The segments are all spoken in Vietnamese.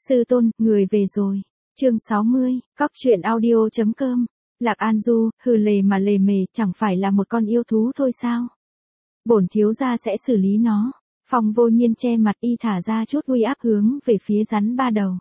Sư tôn, người về rồi. Chương 60, cóc truyện audio.com. Lạc An Du, hừ lề mà lề mề, chẳng phải là một con yêu thú thôi sao? Bổn thiếu gia sẽ xử lý nó. Phong Vô Nhiên che mặt y thả ra chút uy áp hướng về phía rắn ba đầu.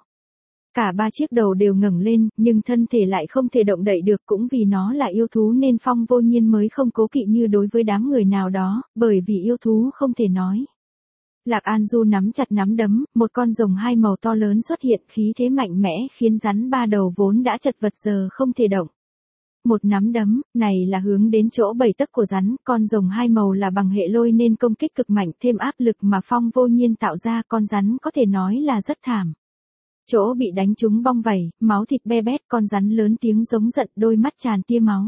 Cả ba chiếc đầu đều ngẩng lên, nhưng thân thể lại không thể động đậy được, cũng vì nó là yêu thú nên Phong Vô Nhiên mới không cố kỵ như đối với đám người nào đó, bởi vì yêu thú không thể nói. Lạc An Du nắm chặt nắm đấm, một con rồng hai màu to lớn xuất hiện, khí thế mạnh mẽ khiến rắn ba đầu vốn đã chật vật giờ không thể động. Một nắm đấm, này là hướng đến chỗ 7 tấc của rắn, con rồng hai màu là bằng hệ lôi nên công kích cực mạnh, thêm áp lực mà Phong Vô Nhiên tạo ra, con rắn có thể nói là rất thảm. Chỗ bị đánh trúng bong vảy, máu thịt be bét, con rắn lớn tiếng giống giận, đôi mắt tràn tia máu.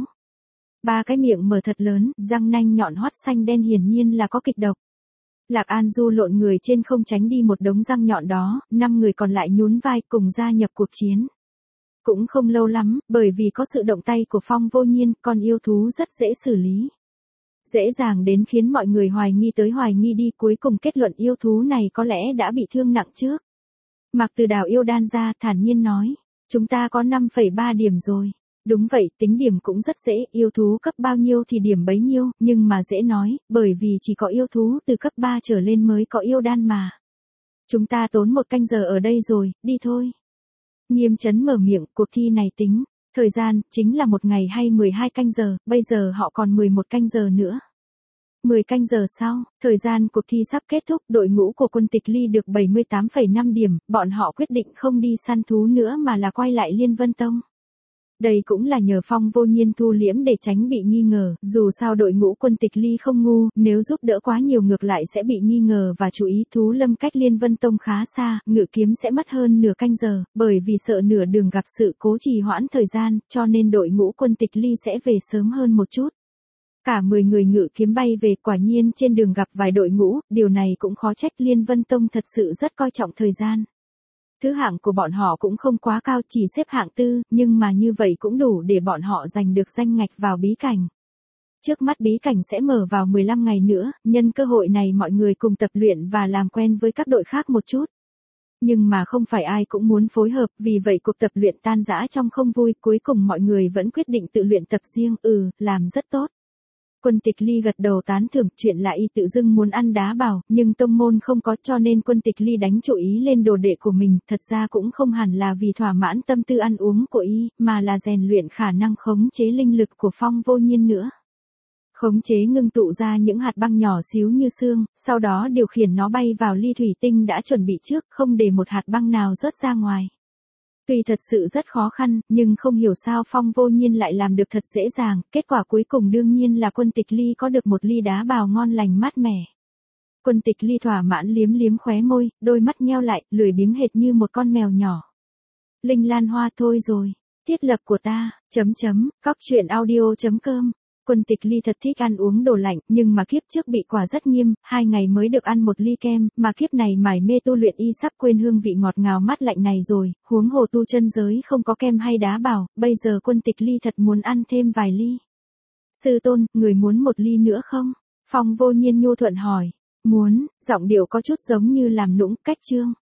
Ba cái miệng mở thật lớn, răng nanh nhọn hoắt xanh đen hiển nhiên là có kịch độc. Lạc An Du lộn người trên không tránh đi một đống răng nhọn đó, 5 người còn lại nhún vai cùng gia nhập cuộc chiến. Cũng không lâu lắm, bởi vì có sự động tay của Phong Vô Nhiên, con yêu thú rất dễ xử lý. Dễ dàng đến khiến mọi người hoài nghi tới hoài nghi đi, cuối cùng kết luận yêu thú này có lẽ đã bị thương nặng trước. Mạc Từ Đào yêu đan ra thản nhiên nói, chúng ta có 5,3 điểm rồi. Đúng vậy, tính điểm cũng rất dễ, yêu thú cấp bao nhiêu thì điểm bấy nhiêu, nhưng mà dễ nói, bởi vì chỉ có yêu thú từ cấp 3 trở lên mới có yêu đan mà. Chúng ta tốn 1 canh giờ ở đây rồi, đi thôi. Nghiêm Chấn mở miệng, cuộc thi này tính, thời gian, chính là 1 ngày hay 12 canh giờ, bây giờ họ còn 11 canh giờ nữa. 10 canh giờ sau, thời gian cuộc thi sắp kết thúc, đội ngũ của Quân Tịch Ly được 78,5 điểm, bọn họ quyết định không đi săn thú nữa mà là quay lại Liên Vân Tông. Đây cũng là nhờ Phong Vô Nhiên thu liễm để tránh bị nghi ngờ, dù sao đội ngũ Quân Tịch Ly không ngu, nếu giúp đỡ quá nhiều ngược lại sẽ bị nghi ngờ và chú ý. Thú Lâm cách Liên Vân Tông khá xa, ngự kiếm sẽ mất hơn nửa canh giờ, bởi vì sợ nửa đường gặp sự cố trì hoãn thời gian, cho nên đội ngũ Quân Tịch Ly sẽ về sớm hơn một chút. Cả 10 người ngự kiếm bay về, quả nhiên trên đường gặp vài đội ngũ, điều này cũng khó trách, Liên Vân Tông thật sự rất coi trọng thời gian. Thứ hạng của bọn họ cũng không quá cao, chỉ xếp hạng 4, nhưng mà như vậy cũng đủ để bọn họ giành được danh ngạch vào bí cảnh. Trước mắt bí cảnh sẽ mở vào 15 ngày nữa, nhân cơ hội này mọi người cùng tập luyện và làm quen với các đội khác một chút. Nhưng mà không phải ai cũng muốn phối hợp, vì vậy cuộc tập luyện tan rã trong không vui, cuối cùng mọi người vẫn quyết định tự luyện tập riêng, làm rất tốt. Quân Tịch Ly gật đầu tán thưởng, chuyện là y tự dưng muốn ăn đá bào, nhưng tông môn không có, cho nên Quân Tịch Ly đánh chủ ý lên đồ đệ của mình, thật ra cũng không hẳn là vì thỏa mãn tâm tư ăn uống của y, mà là rèn luyện khả năng khống chế linh lực của Phong Vô Nhiên nữa. Khống chế ngưng tụ ra những hạt băng nhỏ xíu như xương, sau đó điều khiển nó bay vào ly thủy tinh đã chuẩn bị trước, không để một hạt băng nào rớt ra ngoài. Tuy thật sự rất khó khăn, nhưng không hiểu sao Phong Vô Nhiên lại làm được thật dễ dàng, kết quả cuối cùng đương nhiên là Quân Tịch Ly có được một ly đá bào ngon lành mát mẻ. Quân Tịch Ly thỏa mãn liếm liếm khóe môi, đôi mắt nheo lại, lười biếng hệt như một con mèo nhỏ. Linh Lan Hoa thôi rồi, thiết lập của ta, cóc truyện audio.com. Quân Tịch Ly thật thích ăn uống đồ lạnh, nhưng mà kiếp trước bị quả rất nghiêm, 2 ngày mới được ăn một ly kem, mà kiếp này mải mê tu luyện y sắp quên hương vị ngọt ngào mát lạnh này rồi, huống hồ tu chân giới không có kem hay đá bào, bây giờ Quân Tịch Ly thật muốn ăn thêm vài ly. Sư tôn, người muốn một ly nữa không? Phong Vô Nhiên nhu thuận hỏi. Muốn, giọng điệu có chút giống như làm nũng, cách trương.